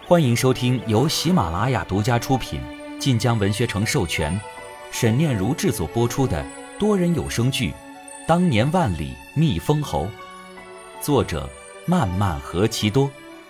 欢迎收听由喜马拉雅独家出品，晋江文学城授权，沈念如制作播出的多人有声剧《当年万里觅封侯》，作者漫漫何其多。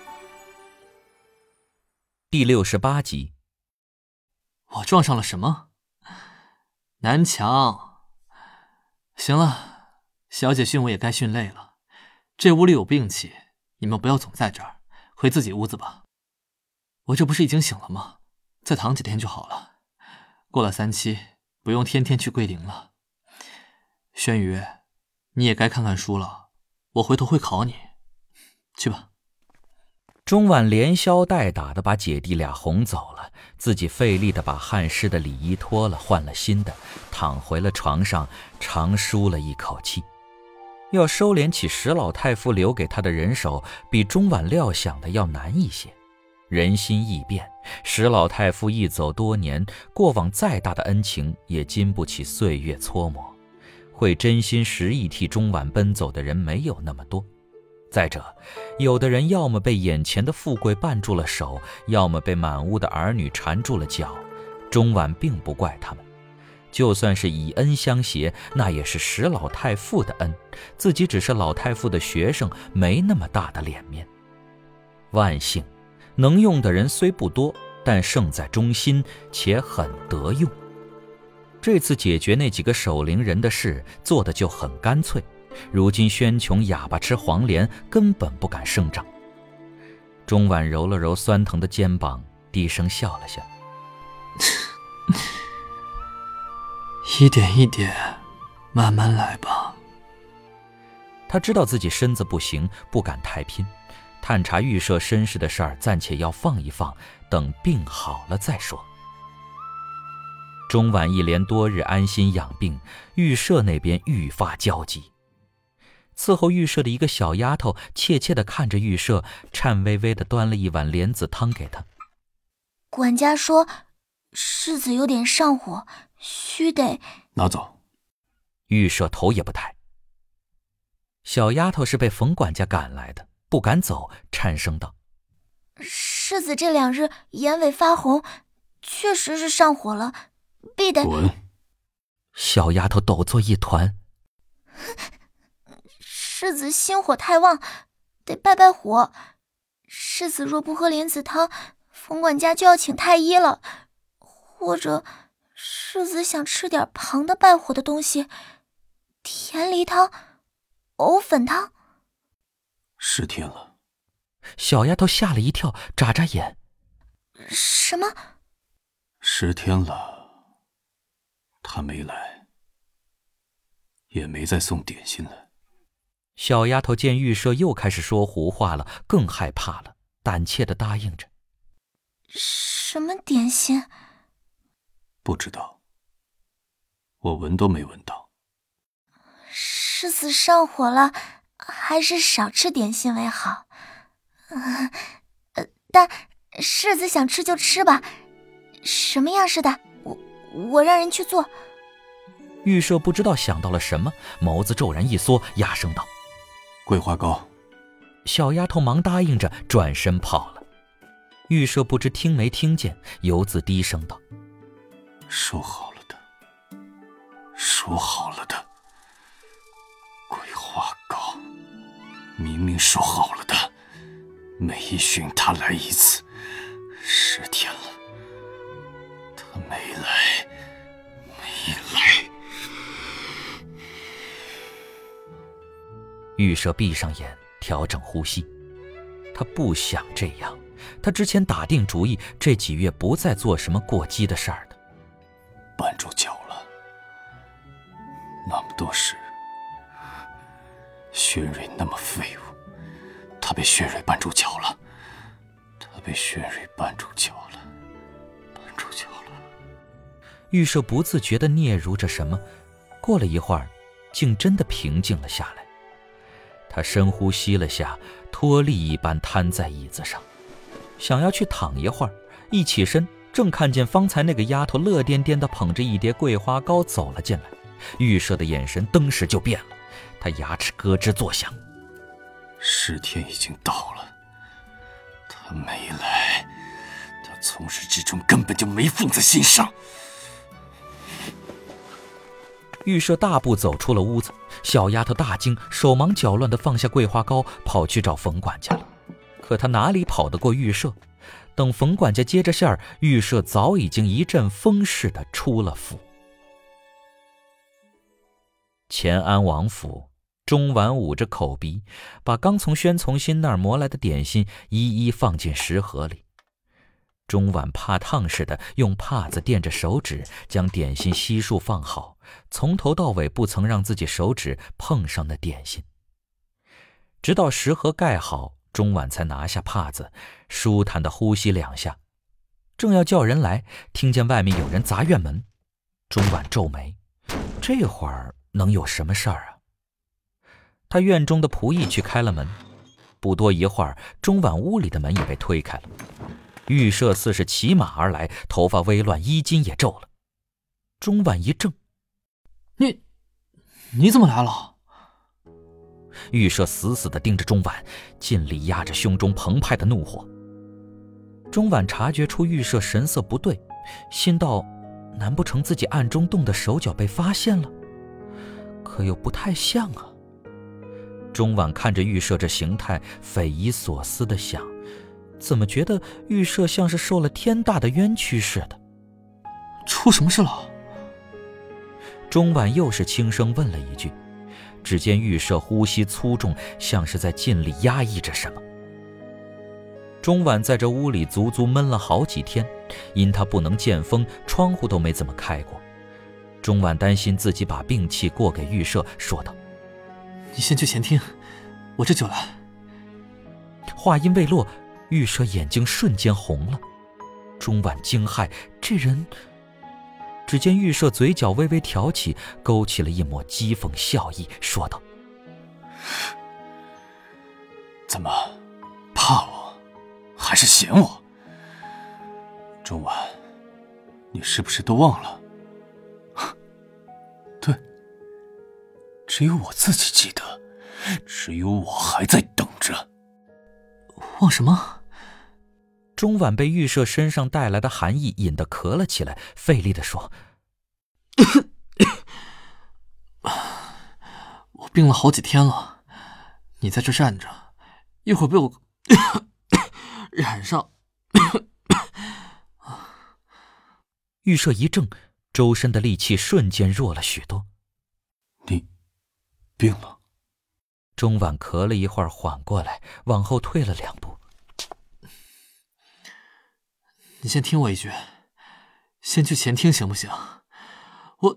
第68集。 我撞上了什么？南墙。行了，小姐训我也该训累了。这屋里有病气，你们不要总在这儿，回自己屋子吧。我这不是已经醒了吗？再躺几天就好了。过了3期，不用天天去桂林了。轩宇，你也该看看书了，我回头会考你。去吧。 钟婉连消带打地把姐弟俩哄走了，自己费力地把汗湿的里衣脱了，换了新的，躺回了床上，长舒了一口气。要收敛起石老太傅留给他的人手，比钟婉料想的要难一些。人心易变，石老太傅一走多年，过往再大的恩情也经不起岁月搓磨，会真心实意替钟婉奔走的人没有那么多。再者，有的人要么被眼前的富贵绊住了手，要么被满屋的儿女缠住了脚。钟婉并不怪他们，就算是以恩相携，那也是石老太傅的恩，自己只是老太傅的学生，没那么大的脸面。万幸能用的人虽不多，但胜在忠心，且很得用。这次解决那几个守灵人的事做的就很干脆，如今宣琼哑巴吃黄连，根本不敢声张。钟婉揉了揉酸疼的肩膀，低声笑了笑。 一点一点，慢慢来吧。 他知道自己身子不行，不敢太拼，探查预设身世的事儿暂且要放一放，等病好了再说。钟婉一连多日安心养病，预设那边愈发焦急。伺候预设的一个小丫头怯怯地看着预设，颤巍巍地端了一碗莲子汤给他。 管家说世子有点上火，须得拿走。 预设头也不抬。小丫头是被冯管家赶来的，不敢走，颤声道： 世子这2日眼尾发红，确实是上火了，必得滚。 小丫头抖作一团。 世子心火太旺，得败败火。世子若不喝莲子汤，冯管家就要请太医了。或者世子想吃点旁的败火的东西，甜梨汤、藕粉汤。 10天了。 小丫头吓了一跳，眨眨眼。 什么 ？10天了，他没来，也没再送点心来。 小丫头见预设又开始说胡话了，更害怕了，胆怯地答应着。 什么点心？ 不知道，我闻都没闻到。 世子上火了，还是少吃点心为好。但世子想吃就吃吧，什么样式的，我让人去做。 预设不知道想到了什么，眸子骤然一缩，哑声道： 桂花糕。 小丫头忙答应着，转身跑了。预设不知听没听见，游子低声道： 说好了的，说好了的，桂花糕，明明说好了的，每一旬他来一次，10天了，他没来，没来。 预设闭上眼，调整呼吸。他不想这样，他之前打定主意，这几月不再做什么过激的事儿的。 绊住脚了，那么多事，薛蕊那么废物，他被薛蕊绊住脚了，他被薛蕊绊住脚了，绊住脚了。 预设不自觉地嗫嚅着什么，过了一会儿，竟真的平静了下来。他深呼吸了下，脱力一般瘫在椅子上，想要去躺一会儿，一起身正看见方才那个丫头乐颠颠地捧着一碟桂花糕走了进来。预设的眼神登时就变了，他牙齿咯吱作响。 10天已经到了，他他没来，他从始至终根本就没放在心上。 玉舍大步走出了屋子，小丫头大惊，手忙脚乱地放下桂花糕，跑去找冯管家了。可她哪里跑得过玉舍？等冯管家接着线儿，玉舍早已经一阵风似的出了府。乾安王府，钟婉捂着口鼻，把刚从宣从新那儿磨来的点心一一放进食盒里。钟婉怕烫似的用帕子垫着手指，将点心悉数放好，从头到尾不曾让自己手指碰上那点心。直到食盒盖好，钟婉才拿下帕子，舒坦地呼吸2下，正要叫人来，听见外面有人砸院门。钟婉皱眉，这会儿能有什么事儿啊？他院中的仆役去开了门，不多一会儿，钟婉屋里的门也被推开了。玉舍似是骑马而来，头发微乱，衣襟也皱了。钟婉一怔， 你怎么来了？ 玉舍死死地盯着钟婉，尽力压着胸中澎湃的怒火。钟婉察觉出玉舍神色不对，心道：难不成自己暗中动的手脚被发现了？可又不太像啊。钟婉看着玉舍这形态，匪夷所思地想，怎么觉得玉舍像是受了天大的冤屈似的？ 出什么事了？ 钟婉又是轻声问了一句，只见玉舍呼吸粗重，像是在尽力压抑着什么。钟婉在这屋里足足闷了好几天，因她不能见风，窗户都没怎么开过。钟婉担心自己把病气过给玉舍，说道： 你先去前厅，我这就来。 话音未落，玉舍眼睛瞬间红了。钟婉惊骇，这人……只见玉舍嘴角微微挑起，勾起了一抹讥讽笑意，说道： 怎么，怕我，还是嫌我？钟婉，你是不是都忘了？对，只有我自己记得，只有我还在等着。 忘什么？ 钟婉被玉舍身上带来的寒意引得咳了起来，费力地说： 我病了好几天了，你在这站着，一会儿被我染上。 玉舍一怔，周身的力气瞬间弱了许多。 你病了？ 钟婉咳了一会儿，缓过来，往后退了2步。 你先听我一句，先去前厅行不行？我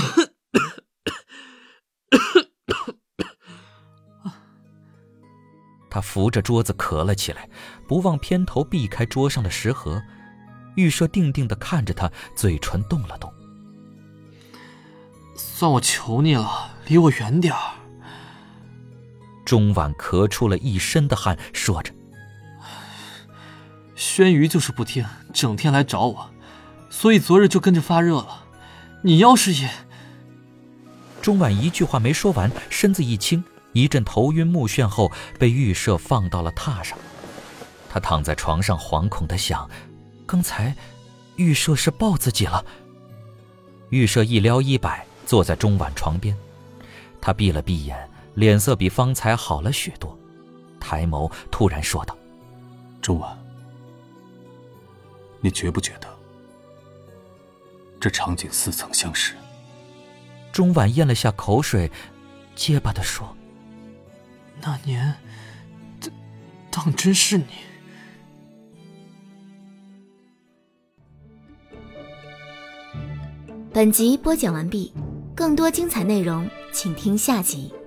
他扶着桌子咳了起来，不忘偏头避开桌上的食盒。玉舍定定地看着他，嘴唇动了动。 算我求你了，离我远点儿。 钟婉咳出了一身的汗，说着： 轩辕就是不听，整天来找我，所以昨日就跟着发热了。你要是也…… 钟婉一句话没说完，身子一轻，一阵头晕目眩后，被玉舍放到了榻上。他躺在床上，惶恐地想：刚才玉舍是抱自己了。玉舍一撩衣摆，坐在钟婉床边，他闭了闭眼，脸色比方才好了许多，抬眸突然说道： 钟婉，你觉不觉得这场景似曾相识？ 钟婉咽了下口水，结巴地说： 那年当真是你。 本集播讲完毕，更多精彩内容请听下集。